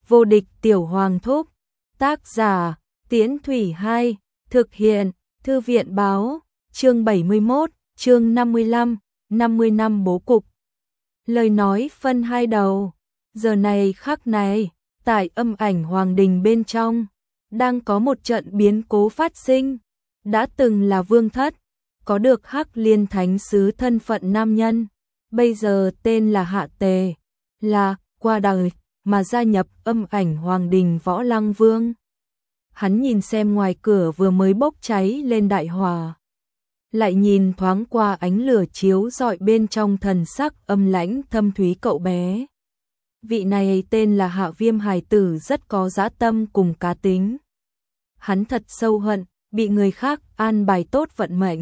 Vô địch tiểu hoàng thúc. Tác giả, Tiễn Thủy 2, thực hiện, Thư viện báo, chương 71, chương 55, 50 năm bố cục. Lời nói phân hai đầu, giờ này khắc này, tại Âm Ảnh Hoàng Đình bên trong, đang có một trận biến cố phát sinh. Đã từng là vương thất, có được Hắc Liên Thánh Sứ thân phận nam nhân, bây giờ tên là Hạ Tề, là qua đời mà gia nhập Âm Ảnh Hoàng Đình Võ Lăng Vương. Hắn nhìn xem ngoài cửa vừa mới bốc cháy lên đại hỏa, lại nhìn thoáng qua ánh lửa chiếu rọi bên trong thần sắc âm lãnh thâm thúy cậu bé. Vị này tên là Hạ Viêm hài tử rất có dã tâm cùng cá tính. Hắn thật sâu hận, bị người khác an bài tốt vận mệnh.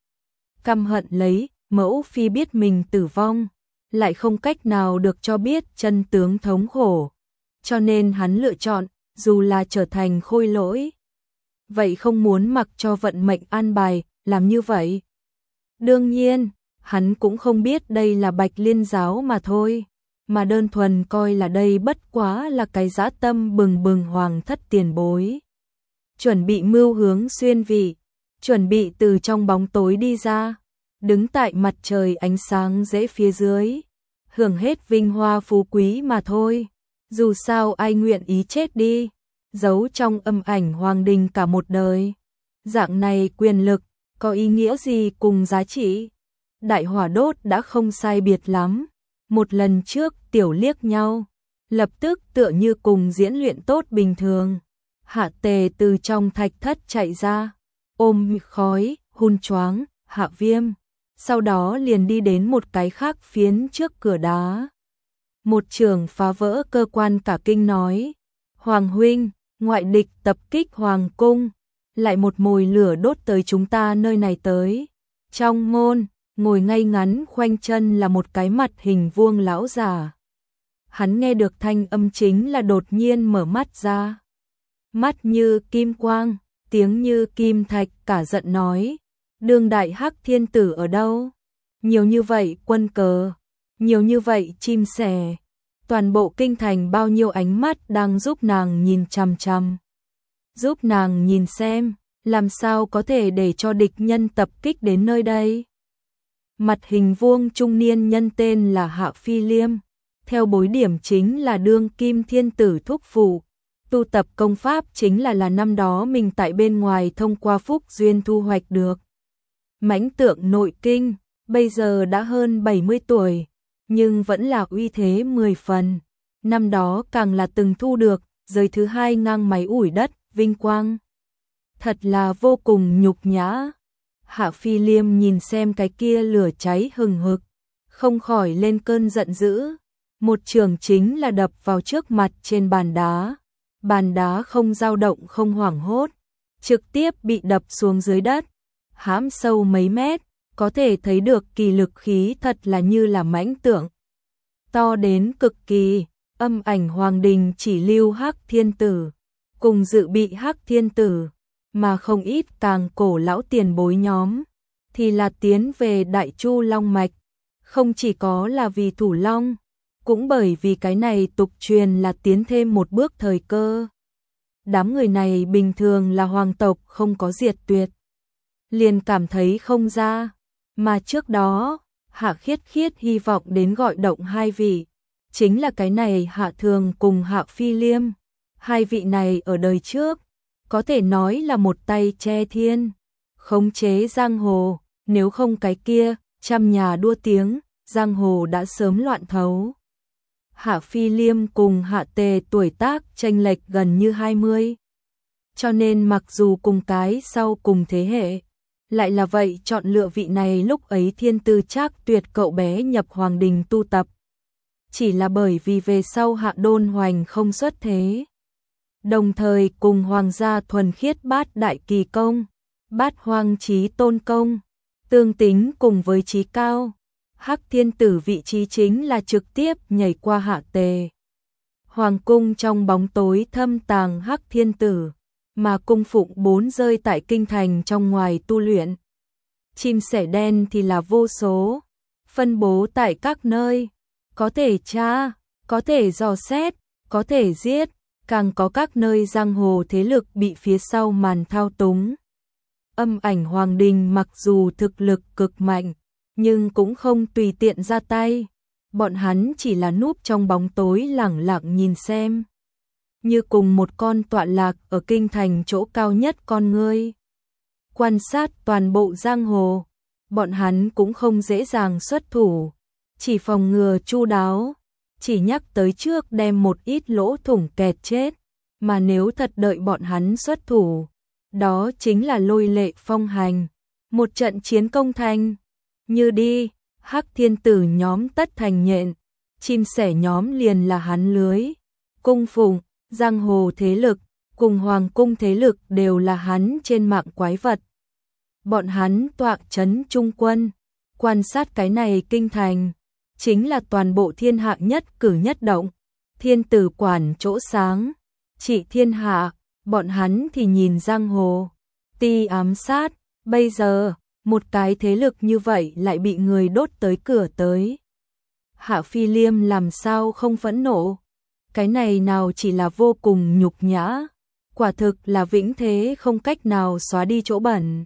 Căm hận lấy, mẫu phi biết mình tử vong, lại không cách nào được cho biết chân tướng thống khổ. Cho nên hắn lựa chọn, dù là trở thành khôi lỗi, vậy không muốn mặc cho vận mệnh an bài, làm như vậy. Đương nhiên, hắn cũng không biết đây là Bạch Liên giáo mà thôi, mà đơn thuần coi là đây bất quá là cái dã tâm bừng bừng hoàng thất tiền bối. Chuẩn bị mưu hướng xuyên vị, chuẩn bị từ trong bóng tối đi ra, đứng tại mặt trời ánh sáng rẽ phía dưới, hưởng hết vinh hoa phú quý mà thôi. Dù sao ai nguyện ý chết đi, giấu trong Âm Ảnh Hoàng Đình cả một đời. Dạng này quyền lực, có ý nghĩa gì cùng giá trị? Đại hỏa đốt đã không sai biệt lắm. Một lần trước tiểu liếc nhau, lập tức tựa như cùng diễn luyện tốt bình thường. Hạ Tề từ trong thạch thất chạy ra, ôm khói, hun choáng, Hạ Viêm. Sau đó liền đi đến một cái khác phiến trước cửa đá. Một trưởng phá vỡ cơ quan cả kinh nói, Hoàng huynh, ngoại địch tập kích Hoàng cung, lại một mồi lửa đốt tới chúng ta nơi này tới. Trong môn, ngồi ngay ngắn khoanh chân là một cái mặt hình vuông lão già. Hắn nghe được thanh âm chính là đột nhiên mở mắt ra. Mắt như kim quang, tiếng như kim thạch, cả giận nói, đương đại Hắc Thiên Tử ở đâu? Nhiều như vậy quân cờ, nhiều như vậy chim sẻ, toàn bộ kinh thành bao nhiêu ánh mắt đang giúp nàng nhìn chằm chằm. Giúp nàng nhìn xem, làm sao có thể để cho địch nhân tập kích đến nơi đây. Mặt hình vuông trung niên nhân tên là Hạ Phi Liêm, theo bối điểm chính là đương kim thiên tử thúc phụ, tu tập công pháp chính là năm đó mình tại bên ngoài thông qua phúc duyên thu hoạch được. Mãnh tượng nội kinh, bây giờ đã hơn 70 tuổi, nhưng vẫn là uy thế 10 phần. Năm đó càng là từng thu được giới thứ 2 ngang máy ủi đất, vinh quang. Thật là vô cùng nhục nhã. Hạ Phi Liêm nhìn xem cái kia lửa cháy hừng hực, không khỏi lên cơn giận dữ. Một trường chính là đập vào trước mặt trên bàn đá. Bàn đá không dao động không hoảng hốt, trực tiếp bị đập xuống dưới đất. Hãm sâu mấy mét, có thể thấy được kỳ lực khí thật là như là mãnh tượng. To đến cực kỳ, Âm Ảnh Hoàng Đình chỉ lưu Hắc Thiên Tử, cùng dự bị Hắc Thiên Tử, mà không ít càng cổ lão tiền bối nhóm, thì là tiến về Đại Chu Long Mạch, không chỉ có là vì thủ long, cũng bởi vì cái này tục truyền là tiến thêm một bước thời cơ. Đám người này bình thường là hoàng tộc không có diệt tuyệt, liền cảm thấy không ra, mà trước đó, Hạ Khiết Khiết hy vọng đến gọi động hai vị, chính là cái này Hạ Thường cùng Hạ Phi Liêm. Hai vị này ở đời trước, có thể nói là một tay che thiên, khống chế giang hồ, nếu không cái kia, trăm nhà đua tiếng, giang hồ đã sớm loạn thấu. Hạ Phi Liêm cùng Hạ Tề tuổi tác chênh lệch gần như 20. Cho nên mặc dù cùng cái sau cùng thế hệ, lại là vậy chọn lựa vị này lúc ấy thiên tư trác tuyệt cậu bé nhập Hoàng Đình tu tập. Chỉ là bởi vì về sau Hạ Đôn Hoành không xuất thế. Đồng thời cùng Hoàng gia thuần khiết Bát Đại Kỳ Công, Bát Hoang Chí Tôn Công, tương tính cùng với trí cao. Hắc Thiên Tử vị trí chính là trực tiếp nhảy qua Hạ Tề. Hoàng cung trong bóng tối thâm tàng Hắc Thiên Tử, mà cung phụng 4 rơi tại kinh thành trong ngoài tu luyện. Chim sẻ đen thì là vô số, phân bố tại các nơi, có thể tra, có thể dò xét, có thể giết, càng có các nơi giang hồ thế lực bị phía sau màn thao túng. Âm Ảnh Hoàng Đình mặc dù thực lực cực mạnh, nhưng cũng không tùy tiện ra tay. Bọn hắn chỉ là núp trong bóng tối lẳng lặng nhìn xem. Như cùng một con tọa lạc ở kinh thành chỗ cao nhất con ngươi. Quan sát toàn bộ giang hồ, bọn hắn cũng không dễ dàng xuất thủ, chỉ phòng ngừa chu đáo, chỉ nhắc tới trước đem một ít lỗ thủng kẹt chết, mà nếu thật đợi bọn hắn xuất thủ, đó chính là lôi lệ phong hành, một trận chiến công thành. Như đi, Hắc Thiên Tử nhóm tất thành nhện, chim sẻ nhóm liền là hắn lưới, cung phụng, giang hồ thế lực, cùng hoàng cung thế lực đều là hắn trên mạng quái vật. Bọn hắn tọa trấn trung quân, quan sát cái này kinh thành, chính là toàn bộ thiên hạ nhất cử nhất động, thiên tử quản chỗ sáng, trị thiên hạ, bọn hắn thì nhìn giang hồ, ti ám sát, bây giờ, một cái thế lực như vậy lại bị người đốt tới cửa tới. Hạ Phi Liêm làm sao không phẫn nộ, cái này nào chỉ là vô cùng nhục nhã, quả thực là vĩnh thế không cách nào xóa đi chỗ bẩn.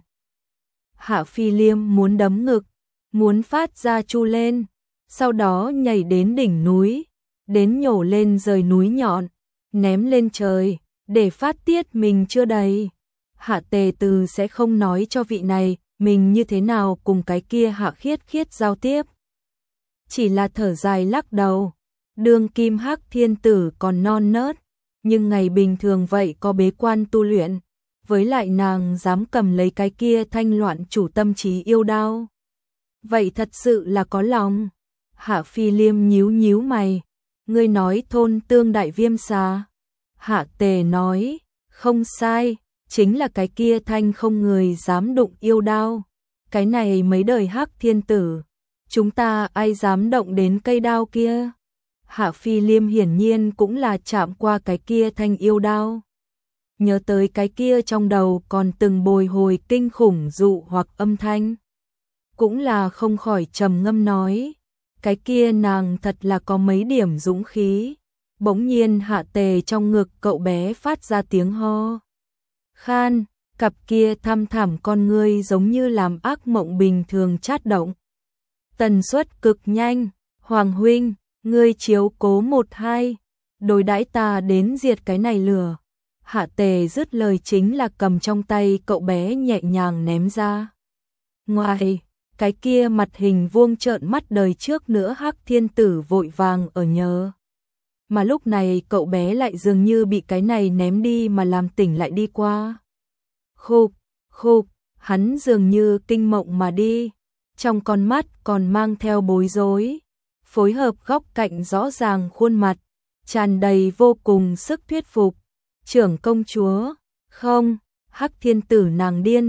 Hạ Phi Liêm muốn đấm ngực, muốn phát ra chu lên, sau đó nhảy đến đỉnh núi, đến nhổ lên rời núi nhọn, ném lên trời, để phát tiết mình chưa đầy. Hạ Tề Từ sẽ không nói cho vị này, mình như thế nào cùng cái kia Hạ Khiết Khiết giao tiếp. Chỉ là thở dài lắc đầu, đương kim Hắc Thiên Tử còn non nớt, nhưng ngày bình thường vậy có bế quan tu luyện, với lại nàng dám cầm lấy cái kia thanh loạn chủ tâm trí yêu đao. Vậy thật sự là có lòng. Hạ Phi Liêm nhíu nhíu mày, ngươi nói thôn tương đại viêm xà. Hạ Tề nói, không sai, chính là cái kia thanh không người dám đụng yêu đao. Cái này mấy đời Hắc Thiên Tử, chúng ta ai dám động đến cây đao kia. Hạ Phi Liêm hiển nhiên cũng là chạm qua cái kia thanh yêu đao. Nhớ tới cái kia trong đầu còn từng bồi hồi kinh khủng dụ hoặc âm thanh. Cũng là không khỏi trầm ngâm nói, cái kia nàng thật là có mấy điểm dũng khí. Bỗng nhiên Hạ Tề trong ngực cậu bé phát ra tiếng ho khan, cặp kia thăm thẳm con ngươi giống như làm ác mộng bình thường chát động. Tần suất cực nhanh, Hoàng huynh, ngươi chiếu cố 1-2, đối đãi ta đến diệt cái này lửa. Hạ Tề dứt lời chính là cầm trong tay cậu bé nhẹ nhàng ném ra. Ngoài, cái kia mặt hình vuông trợn mắt đời trước nữa Hắc Thiên Tử vội vàng ở nhớ. Mà lúc này cậu bé lại dường như bị cái này ném đi mà làm tỉnh lại đi qua. Khục, khục, hắn dường như kinh mộng mà đi, trong con mắt còn mang theo bối rối, phối hợp góc cạnh rõ ràng khuôn mặt, tràn đầy vô cùng sức thuyết phục. Trưởng công chúa, không, Hắc Thiên Tử nàng điên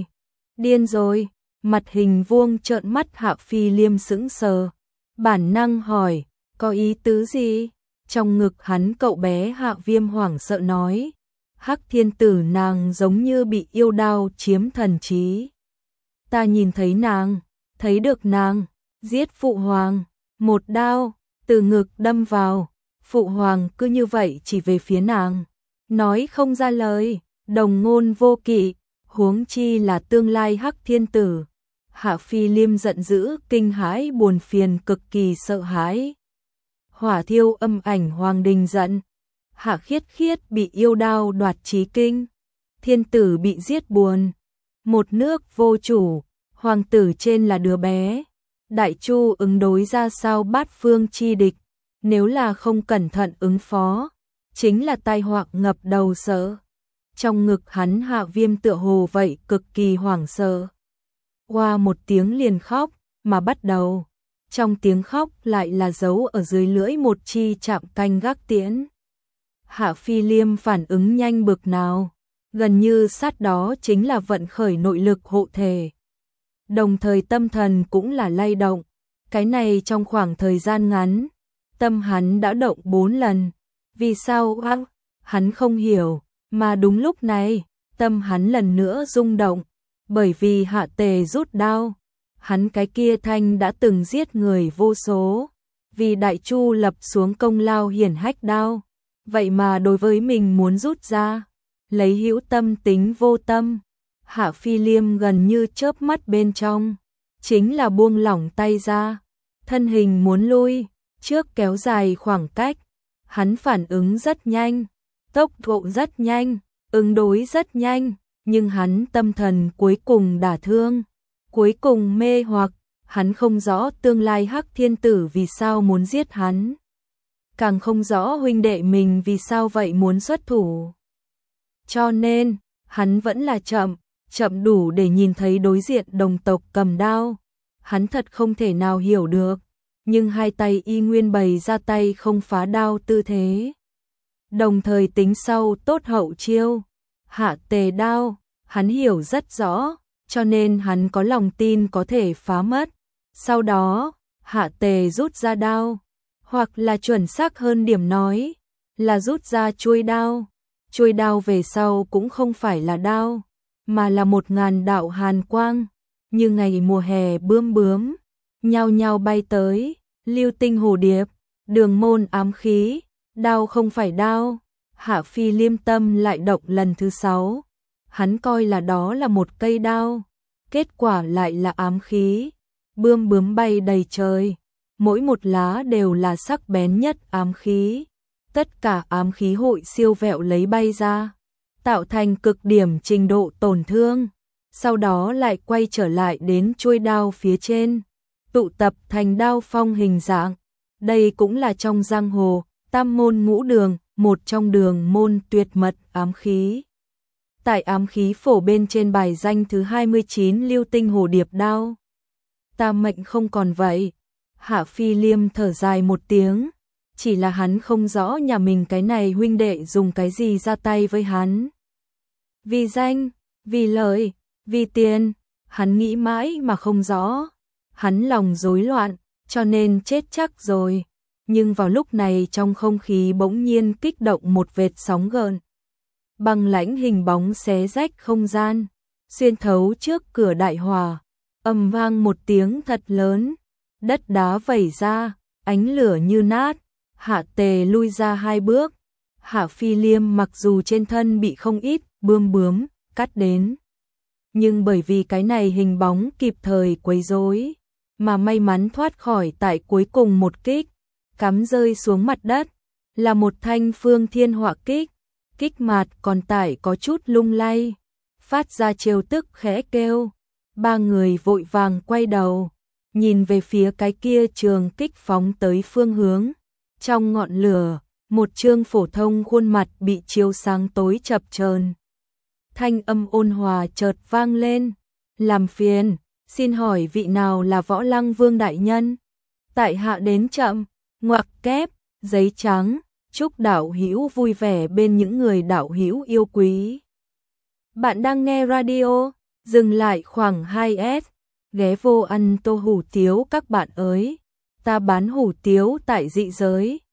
rồi, mặt hình vuông trợn mắt Hạ Phi Liêm sững sờ, bản năng hỏi, có ý tứ gì? Trong ngực hắn cậu bé Hạ Viêm hoảng sợ nói, Hắc Thiên Tử nàng giống như bị yêu đao chiếm thần trí. Ta nhìn thấy nàng, thấy được nàng, giết Phụ Hoàng, một đao, từ ngực đâm vào, Phụ Hoàng cứ như vậy chỉ về phía nàng. Nói không ra lời, đồng ngôn vô kỵ, huống chi là tương lai Hắc Thiên Tử. Hạ Phi Liêm giận dữ, kinh hãi, buồn phiền, cực kỳ sợ hãi. Hỏa thiêu Âm Ảnh Hoàng Đình giận. Hạ Khiết Khiết bị yêu đao đoạt trí kinh. Thiên Tử bị giết buồn. Một nước vô chủ, hoàng tử trên là đứa bé. Đại Chu ứng đối ra sao bát phương chi địch, nếu là không cẩn thận ứng phó, chính là tai họa ngập đầu sợ. Trong ngực hắn Hạ Viêm tựa hồ vậy cực kỳ hoảng sợ. Qua một tiếng liền khóc, mà bắt đầu. Trong tiếng khóc lại là giấu ở dưới lưỡi một chi chạm canh gác tiễn. Hạ Phi Liêm phản ứng nhanh bực nào, gần như sát đó chính là vận khởi nội lực hộ thể. Đồng thời tâm thần cũng là lay động, cái này trong khoảng thời gian ngắn, tâm hắn đã động 4 lần. Vì sao hắn không hiểu, mà đúng lúc này, tâm hắn lần nữa rung động, bởi vì Hạ Tề rút đao, hắn cái kia thanh đã từng giết người vô số, vì Đại Chu lập xuống công lao hiển hách đao, vậy mà đối với mình muốn rút ra, lấy hữu tâm tính vô tâm. Hạ Phi Liêm gần như chớp mắt bên trong, chính là buông lỏng tay ra, thân hình muốn lui, trước kéo dài khoảng cách. Hắn phản ứng rất nhanh, tốc độ rất nhanh, ứng đối rất nhanh, nhưng hắn tâm thần cuối cùng đả thương, cuối cùng mê hoặc, hắn không rõ tương lai Hắc Thiên Tử vì sao muốn giết hắn, càng không rõ huynh đệ mình vì sao vậy muốn xuất thủ. Cho nên, hắn vẫn là chậm đủ để nhìn thấy đối diện đồng tộc cầm đao. Hắn thật không thể nào hiểu được, nhưng hai tay y nguyên bày ra tay không phá đao tư thế. Đồng thời tính sau tốt hậu chiêu, hạ tề đao, hắn hiểu rất rõ, cho nên hắn có lòng tin có thể phá mất. Sau đó, hạ tề rút ra đao, hoặc là chuẩn xác hơn điểm nói, là rút ra chuôi đao. Chuôi đao về sau cũng không phải là đao, mà là 1000 đạo hàn quang, như ngày mùa hè bướm bướm, nhao nhao bay tới, lưu tinh hồ điệp, đường môn ám khí, đao không phải đao. Hạ Phi Liêm tâm lại động lần thứ 6, hắn coi là đó là một cây đao, kết quả lại là ám khí, bướm bướm bay đầy trời, mỗi một lá đều là sắc bén nhất ám khí, tất cả ám khí hội siêu vẹo lấy bay ra, tạo thành cực điểm trình độ tổn thương, sau đó lại quay trở lại đến chuôi đao phía trên, tụ tập thành đao phong hình dạng. Đây cũng là trong giang hồ, tam môn ngũ đường, một trong đường môn tuyệt mật ám khí. Tại ám khí phổ bên trên bài danh thứ 29 lưu tinh hồ điệp đao. Ta mệnh không còn vậy. Hạ Phi Liêm thở dài một tiếng, chỉ là hắn không rõ nhà mình cái này huynh đệ dùng cái gì ra tay với hắn. Vì danh, vì lợi, vì tiền, hắn nghĩ mãi mà không rõ. Hắn lòng rối loạn, cho nên chết chắc rồi. Nhưng vào lúc này trong không khí bỗng nhiên kích động một vệt sóng gợn. Băng lãnh hình bóng xé rách không gian, xuyên thấu trước cửa đại hòa, ầm vang một tiếng thật lớn, đất đá vẩy ra, ánh lửa như nát, Hạ Tề lui ra 2 bước. Hạ Phi Liêm mặc dù trên thân bị không ít bươm bướm cắt đến, nhưng bởi vì cái này hình bóng kịp thời quấy rối, mà may mắn thoát khỏi tại cuối cùng một kích, cắm rơi xuống mặt đất, là một thanh phương thiên họa kích, kích mạt còn tải có chút lung lay, phát ra trêu tức khẽ kêu. 3 người vội vàng quay đầu, nhìn về phía cái kia trường kích phóng tới phương hướng. Trong ngọn lửa, một trương phổ thông khuôn mặt bị chiếu sáng tối chập chờn. Thanh âm ôn hòa chợt vang lên, làm phiền, xin hỏi vị nào là Võ Lăng Vương đại nhân? Tại hạ đến chậm, ngoặc kép, giấy trắng, chúc đạo hữu vui vẻ bên những người đạo hữu yêu quý. Bạn đang nghe radio, dừng lại khoảng 2S, ghé vô ăn tô hủ tiếu các bạn ơi. Ta bán hủ tiếu tại dị giới,